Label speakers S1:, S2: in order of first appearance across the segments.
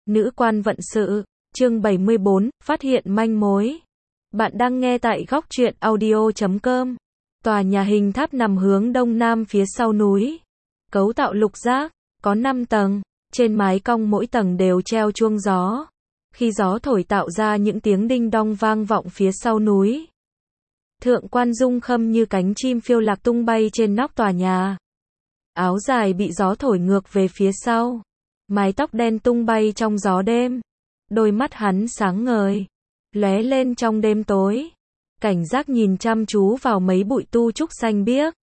S1: Nữ quan vận sự, chương 74, phát hiện manh mối. Bạn đang nghe tại góc truyện audio.com. Tòa nhà hình tháp nằm hướng đông nam phía sau núi. Cấu tạo lục giác, có 5 tầng, trên mái cong mỗi tầng đều treo chuông gió. Khi gió thổi tạo ra những tiếng đinh đong vang vọng phía sau núi. Thượng quan Dung Khâm như cánh chim phiêu lạc tung bay trên nóc tòa nhà. Áo dài bị gió thổi ngược về phía sau. Mái tóc đen tung bay trong gió đêm. Đôi mắt hắn sáng ngời, lóe lên trong đêm tối. Cảnh giác nhìn chăm chú vào mấy bụi tu trúc xanh biếc.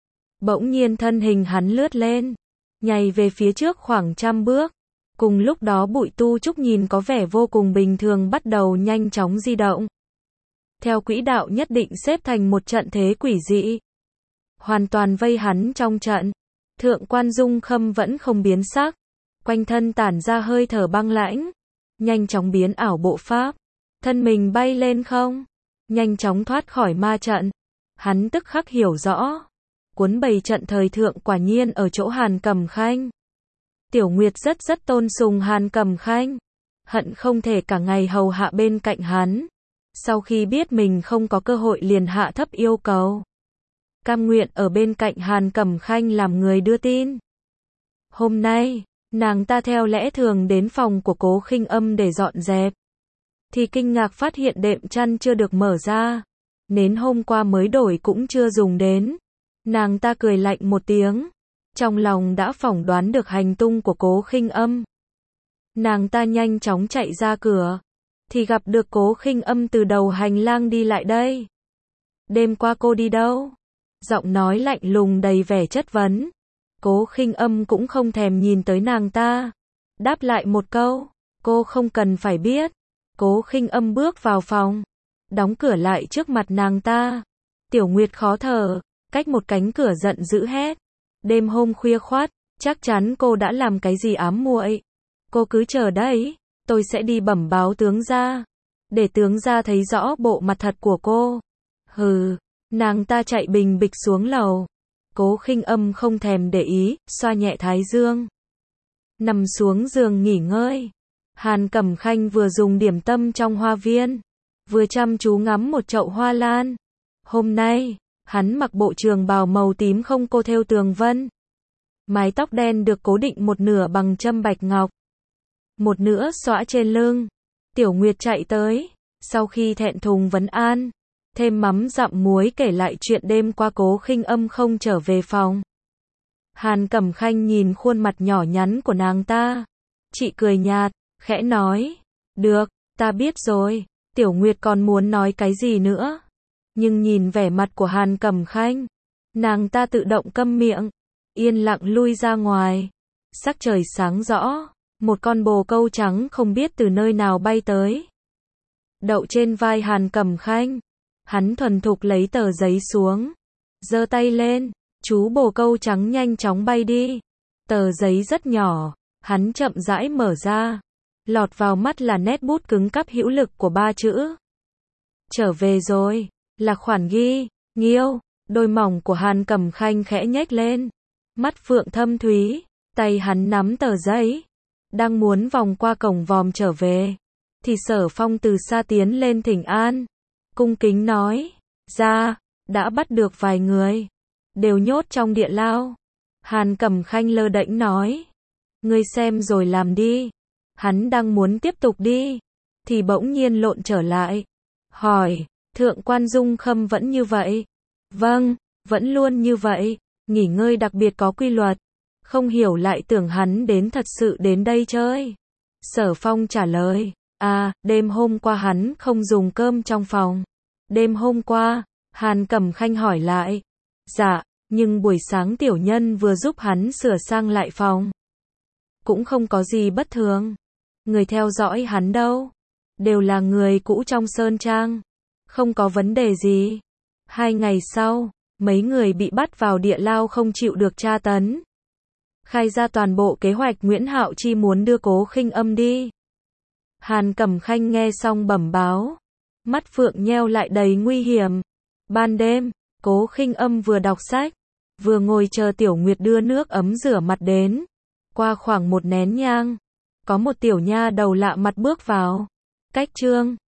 S1: Bỗng nhiên thân hình hắn lướt lên, nhảy về phía trước khoảng 100 bước. Cùng lúc đó bụi tu trúc nhìn có vẻ vô cùng bình thường bắt đầu nhanh chóng di động. Theo quỹ đạo nhất định xếp thành một trận thế quỷ dị. Hoàn toàn vây hắn trong trận. Thượng quan Dung Khâm vẫn không biến sắc. Quanh thân tản ra hơi thở băng lãnh. Nhanh chóng biến ảo bộ pháp. Thân mình bay lên không. Nhanh chóng thoát khỏi ma trận. Hắn tức khắc hiểu rõ. Cuốn bày trận thời thượng quả nhiên ở chỗ Hàn Cẩm Khanh. Tiểu Nguyệt rất tôn sùng Hàn Cẩm Khanh. Hận không thể cả ngày hầu hạ bên cạnh hắn. Sau khi biết mình không có cơ hội liền hạ thấp yêu cầu. Cam nguyện ở bên cạnh Hàn Cẩm Khanh làm người đưa tin. Hôm nay, nàng ta theo lẽ thường đến phòng của Cố Khinh Âm để dọn dẹp. Thì kinh ngạc phát hiện đệm chăn chưa được mở ra. Nến hôm qua mới đổi cũng chưa dùng đến. Nàng ta cười lạnh một tiếng. Trong lòng đã phỏng đoán được hành tung của Cố Khinh Âm. Nàng ta nhanh chóng chạy ra cửa. Thì gặp được Cố Khinh Âm từ đầu hành lang đi lại đây. Đêm qua cô đi đâu? Giọng nói lạnh lùng đầy vẻ chất vấn. Cố Khinh Âm cũng không thèm nhìn tới nàng ta. Đáp lại một câu. Cô không cần phải biết. Cố Khinh Âm bước vào phòng. Đóng cửa lại trước mặt nàng ta. Tiểu Nguyệt khó thở. Cách một cánh cửa giận dữ hét. Đêm hôm khuya khoắt. Chắc chắn cô đã làm cái gì ám muội. Cô cứ chờ đấy. Tôi sẽ đi bẩm báo tướng gia. Để tướng gia thấy rõ bộ mặt thật của cô. Hừ. Nàng ta chạy bình bịch xuống lầu. Cố Khinh Âm không thèm để ý, xoa nhẹ thái dương. Nằm xuống giường nghỉ ngơi. Hàn Cẩm Khanh vừa dùng điểm tâm trong hoa viên. Vừa chăm chú ngắm một chậu hoa lan. Hôm nay, hắn mặc bộ trường bào màu tím không cô thêu tường vân. Mái tóc đen được cố định một nửa bằng châm bạch ngọc. Một nửa xõa trên lưng. Tiểu Nguyệt chạy tới. Sau khi thẹn thùng vấn an. Thêm mắm dặm muối kể lại chuyện đêm qua Cố Khinh Âm không trở về phòng. Hàn Cẩm Khanh nhìn khuôn mặt nhỏ nhắn của nàng ta. Chị cười nhạt, khẽ nói. Được, ta biết rồi. Tiểu Nguyệt còn muốn nói cái gì nữa. Nhưng nhìn vẻ mặt của Hàn Cẩm Khanh. Nàng ta tự động câm miệng. Yên lặng lui ra ngoài. Sắc trời sáng rõ. Một con bồ câu trắng không biết từ nơi nào bay tới. Đậu trên vai Hàn Cẩm Khanh. Hắn thuần thục lấy tờ giấy xuống. Giơ tay lên. Chú bồ câu trắng nhanh chóng bay đi. Tờ giấy rất nhỏ. Hắn chậm rãi mở ra. Lọt vào mắt là nét bút cứng cáp hữu lực của 3 chữ. Trở về rồi. Là khoản ghi. Nghiêu. Đôi mỏng của Hàn Cẩm Khanh khẽ nhếch lên. Mắt phượng thâm thúy. Tay hắn nắm tờ giấy. Đang muốn vòng qua cổng vòm trở về. Thì Sở Phong từ xa tiến lên thỉnh an. Cung kính nói. Ra. Đã bắt được vài người. Đều nhốt trong địa lao. Hàn Cẩm Khanh lơ đễnh nói. Ngươi xem rồi làm đi. Hắn đang muốn tiếp tục đi. Thì bỗng nhiên lộn trở lại. Hỏi. Thượng quan Dung Khâm vẫn như vậy? Vâng. Vẫn luôn như vậy. Nghỉ ngơi đặc biệt có quy luật. Không hiểu lại tưởng hắn đến thật sự đến đây chơi. Sở Phong trả lời. À, đêm hôm qua hắn không dùng cơm trong phòng. Đêm hôm qua, Hàn Cẩm Khanh hỏi lại. Dạ, nhưng buổi sáng tiểu nhân vừa giúp hắn sửa sang lại phòng. Cũng không có gì bất thường. Người theo dõi hắn đâu? Đều là người cũ trong Sơn Trang. Không có vấn đề gì. 2 ngày sau, mấy người bị bắt vào địa lao không chịu được tra tấn. Khai ra toàn bộ kế hoạch Nguyễn Hạo Chi muốn đưa Cố Khinh Âm đi. Hàn Cẩm Khanh nghe xong bẩm báo. Mắt phượng nheo lại đầy nguy hiểm. Ban đêm, Cố Khinh Âm vừa đọc sách. Vừa ngồi chờ Tiểu Nguyệt đưa nước ấm rửa mặt đến. Qua khoảng 1 nén nhang. Có một tiểu nha đầu lạ mặt bước vào. Cách chương